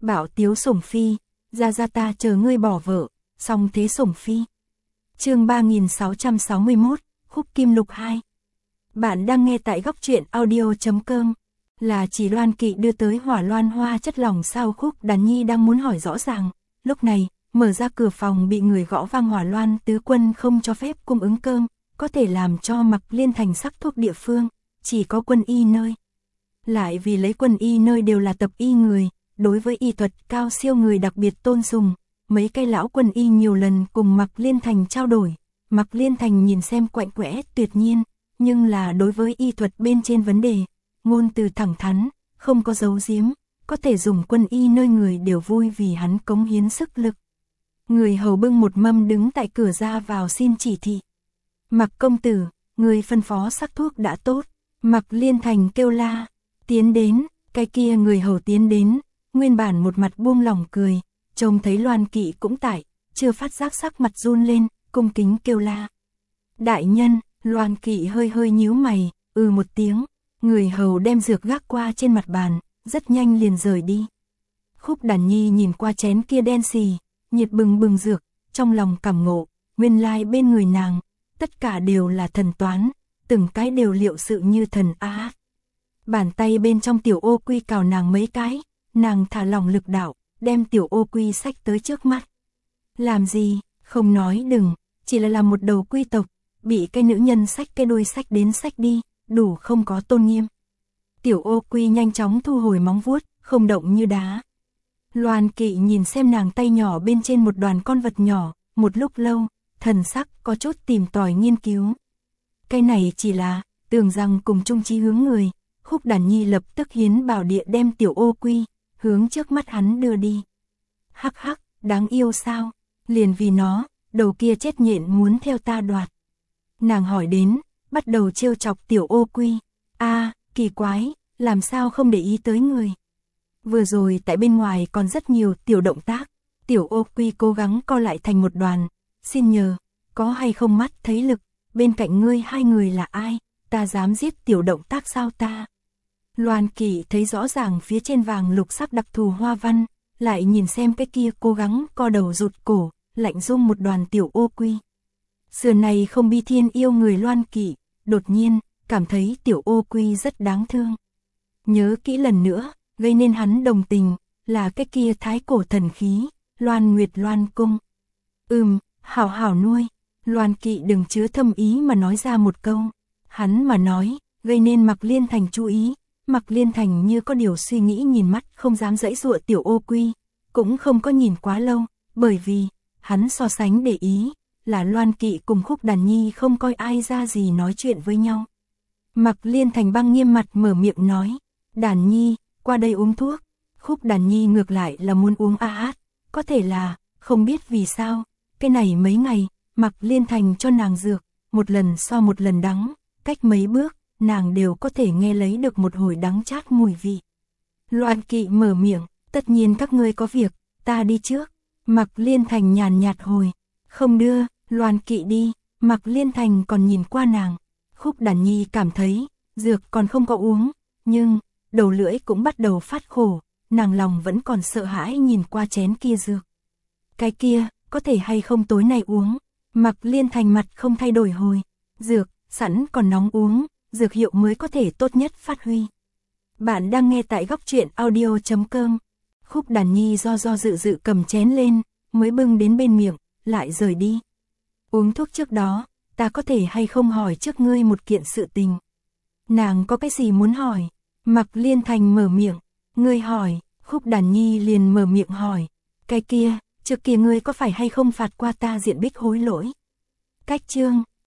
Bảo tiếu sủng phi, ra ta chờ ngươi bỏ vợ, song thế sủng phi. Chương 3661, Khúc Kim Lục 2. Bạn đang nghe tại góc truyện audio.com. Là chỉ Loan Kỵ đưa tới hỏa loan hoa chất lỏng sao? Khúc Đàn Nhi đang muốn hỏi rõ ràng. Lúc này, mở ra cửa phòng bị người gõ vang. Hỏa Loan tứ quân không cho phép cung ứng cơm, có thể làm cho Mặc Liên Thành sắc thuốc địa phương, chỉ có quân y nơi. Lại vì lấy quân y nơi đều là tập y người, đối với y thuật cao siêu người đặc biệt tôn sùng. Mấy cái lão quân y nhiều lần cùng Mặc Liên Thành trao đổi. Mặc Liên Thành nhìn xem quạnh quẽ tuyệt nhiên, nhưng là đối với y thuật bên trên vấn đề, ngôn từ thẳng thắn, không có giấu giếm, có thể dùng quân y nơi người đều vui vì hắn cống hiến sức lực. Người hầu bưng một mâm đứng tại cửa ra vào xin chỉ thị. Mặc công tử, người phân phó sắc thuốc đã tốt. Mặc Liên Thành kêu la, tiến đến. Cái kia người hầu tiến đến, nguyên bản một mặt buông lỏng cười, trông thấy Loan Kỵ cũng tại, chưa phát giác sắc mặt run lên, cung kính kêu la. Đại nhân. Loan Kỵ hơi hơi nhíu mày, một tiếng. Người hầu đem dược gác qua trên mặt bàn, rất nhanh liền rời đi. Khúc Đàn Nhi nhìn qua chén kia đen xì, nhiệt bừng bừng dược, trong lòng cảm ngộ, nguyên lai bên người nàng, tất cả đều là thần toán, từng cái đều liệu sự như thần á. Bàn tay bên trong tiểu ô quy cào nàng mấy cái, nàng thả lỏng lực đạo, đem tiểu ô quy xách tới trước mắt. Làm gì, không nói đừng, chỉ là làm một đầu quy tộc, bị cái nữ nhân xách cái đuôi xách đến xách đi, đủ không có tôn nghiêm. Tiểu ô quy nhanh chóng thu hồi móng vuốt, không động như đá. Loan Kỵ nhìn xem nàng tay nhỏ bên trên một đoàn con vật nhỏ, một lúc lâu, thần sắc có chút tìm tòi nghiên cứu. Cái này chỉ là, tưởng rằng cùng chung chí hướng người, Khúc Đàn Nhi lập tức hiến bảo địa đem tiểu ô quy, hướng trước mắt hắn đưa đi. Hắc hắc, đáng yêu sao, liền vì nó, đầu kia chết nhện muốn theo ta đoạt. Nàng hỏi đến, bắt đầu trêu chọc tiểu ô quy. Kỳ quái, làm sao không để ý tới người. Vừa rồi tại bên ngoài còn rất nhiều tiểu động tác, tiểu ô quy cố gắng co lại thành một đoàn. Xin nhờ, có hay không mắt thấy lực, bên cạnh ngươi hai người là ai, ta dám giết tiểu động tác sao ta. Loan Kỵ thấy rõ ràng phía trên vàng lục sắc đặc thù hoa văn, lại nhìn xem cái kia cố gắng co đầu rụt cổ, lạnh rung một đoàn tiểu ô quy. Sườn này không bi thiên yêu người Loan Kỵ, đột nhiên, cảm thấy tiểu ô quy rất đáng thương. Nhớ kỹ lần nữa, gây nên hắn đồng tình, là cái kia thái cổ thần khí, Loan Nguyệt Loan Cung. Hảo hảo nuôi. Loan Kỵ đừng chứa thâm ý mà nói ra một câu. Hắn mà nói, gây nên Mặc Liên Thành chú ý. Mặc Liên Thành như có điều suy nghĩ nhìn mắt không dám giãy giụa tiểu ô quy, cũng không có nhìn quá lâu, bởi vì, hắn so sánh để ý, là Loan Kỵ cùng Khúc Đàn Nhi không coi ai ra gì nói chuyện với nhau. Mặc Liên Thành băng nghiêm mặt mở miệng nói, Đàn Nhi, qua đây uống thuốc. Khúc Đàn Nhi ngược lại là muốn uống có thể là, không biết vì sao, cái này mấy ngày, Mặc Liên Thành cho nàng dược, một lần so một lần đắng, cách mấy bước, nàng đều có thể nghe lấy được một hồi đắng chát mùi vị. Loan Kỵ mở miệng, tất nhiên các ngươi có việc, ta đi trước. Mặc Liên Thành nhàn nhạt hồi, không đưa, Loan Kỵ đi. Mặc Liên Thành còn nhìn qua nàng. Khúc Đàn Nhi cảm thấy, dược còn không có uống, nhưng, đầu lưỡi cũng bắt đầu phát khổ, nàng lòng vẫn còn sợ hãi nhìn qua chén kia dược. Cái kia, có thể hay không tối nay uống. Mặc Liên Thành mặt không thay đổi hồi, dược, sẵn còn nóng uống, dược hiệu mới có thể tốt nhất phát huy. Bạn đang nghe tại góc truyện audio.com. Khúc Đàn Nhi do dự cầm chén lên, mới bưng đến bên miệng, lại rời đi. Uống thuốc trước đó, ta có thể hay không hỏi trước ngươi một kiện sự tình. Nàng có cái gì muốn hỏi? Mặc Liên Thành mở miệng, ngươi hỏi. Khúc Đàn Nhi liền mở miệng hỏi, cái kia, trước kia ngươi có phải hay không phạt qua ta Diện Bích hối lỗi? Cách chương